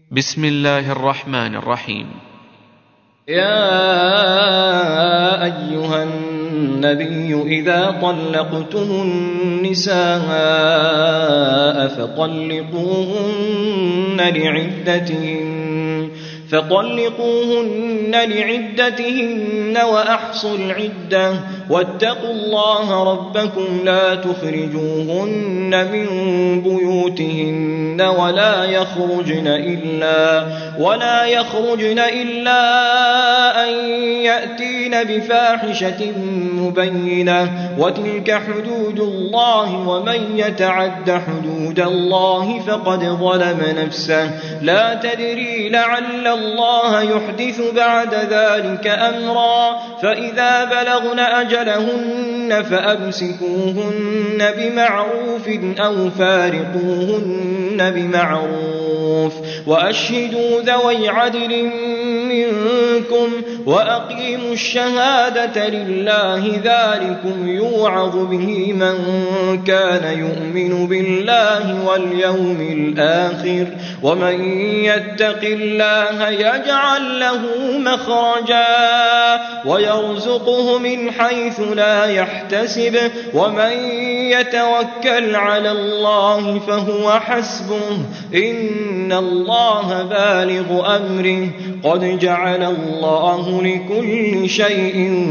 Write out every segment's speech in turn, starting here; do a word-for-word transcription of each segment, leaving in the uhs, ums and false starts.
بسم الله الرحمن الرحيم. يا أيها النبي إذا طلقتم النساء فطلقوهن لعدتهن فطلقوهن لعدتهن وأحصوا العدة واتقوا الله ربكم لا تخرجوهن من بيوتهن ولا يخرجن إلا ولا يخرجن إلا أن يأتين بفاحشة مبينة وتلك حدود الله ومن يتعد حدود الله فقد ظلم نفسه لا تدري لعل الله يحدث بعد ذلك أمرا فإذا بلغن أجلهن فأمسكوهن بمعروف أو فارقوهن بمعروف وأشهدوا ذوي عدل منكم وأقيموا الشهادة لله ذلكم يوعظ به من كان يؤمن بالله واليوم الآخر ومن يتق الله يجعل له مخرجا ويرزقه من حيث لا يحتسب ومن يتوكل على الله فهو حسبه إن الله بالغ أمره قد جعل الله لكل شيء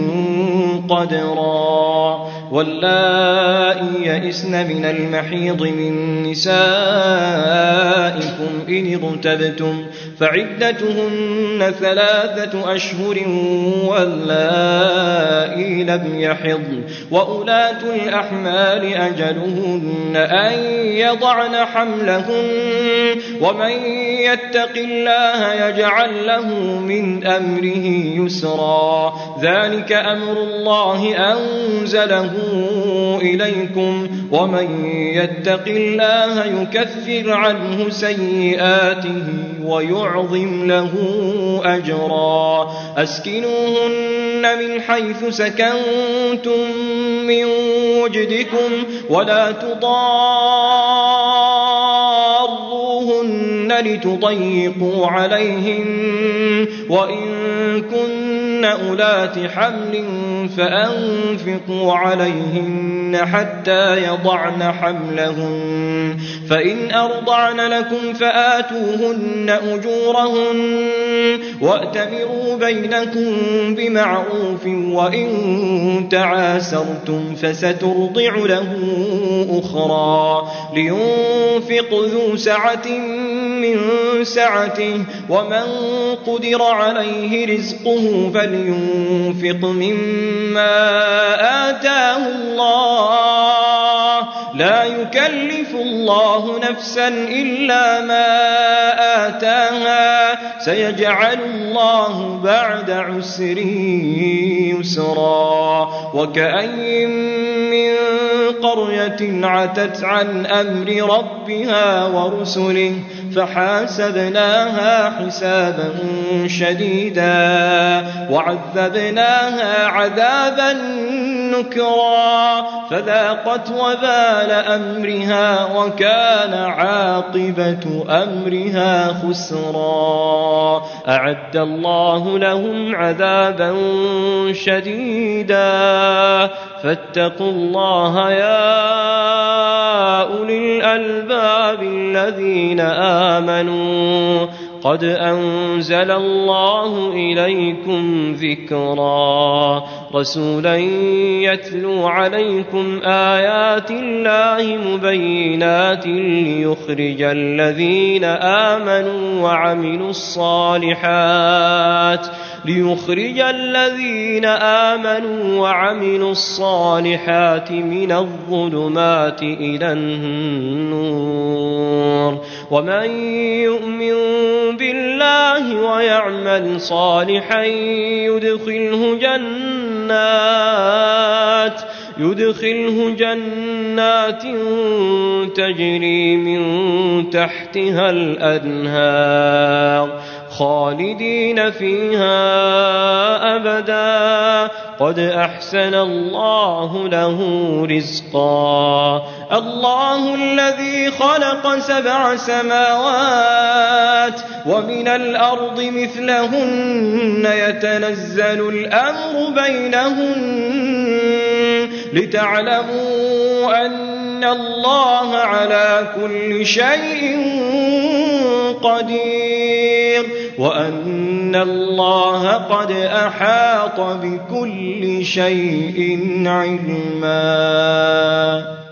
قدرا واللائي يئسن من المحيض من نسائكم إن ارتبتم فعدتهن ثلاثة أشهر واللائي لم يحضن وأولاة الأحمال أجلهن أن يضعن حملهن ومن يتق الله يجعل له من أمره يسرا ذلك أمر الله أنزله إليكم ومن يتق الله يكفر عنه سيئاته ويعظم له أجرا أسكنوهن من حيث سكنتم من وجدكم ولا تضاروهن لتضيقوا عليهن وإن كن أولات حمل فأنفقوا عليهن حتى يضعن حملهن فإن أرضعن لكم فآتوهن أجورهن وأتمروا بينكم بمعروف وإن تعاسرتم فسترضع له أخرى لينفق ذو سعة من سعته ومن قدر عليه رزقه فلينفق مما آتاه الله لا يكلف الله نفسا إلا ما آتاها سيجعل الله بعد عسر يسرا وكأي من قرية عتت عن أمر ربها ورسله فحاسبناها حسابا شديدا وعذبناها عذابا نكرا فذاقت وبال أمرها وكان عاقبة أمرها خسرا أعد الله لهم عذابا شديدا فاتقوا الله يا أولي الألباب الذين آمنوا قد أنزل الله إليكم ذكرا رسولا يتلو عليكم آيات الله مبينات ليخرج الذين آمنوا وعملوا الصالحات ليخرج الذين آمنوا وعملوا الصالحات من الظلمات إلى النور ومن يؤمن بالله ويعمل صالحا يدخله جنات يدخله جنات تجري من تحتها الأنهار خالدين فيها أبدا قد أحسن الله له رزقا الله الذي خلق سبع سماوات ومن الأرض مثلهن يتنزل الأمر بينهن لتعلموا أن الله على كل شيء قدير وأن الله قد أحاط بكل شيء علما.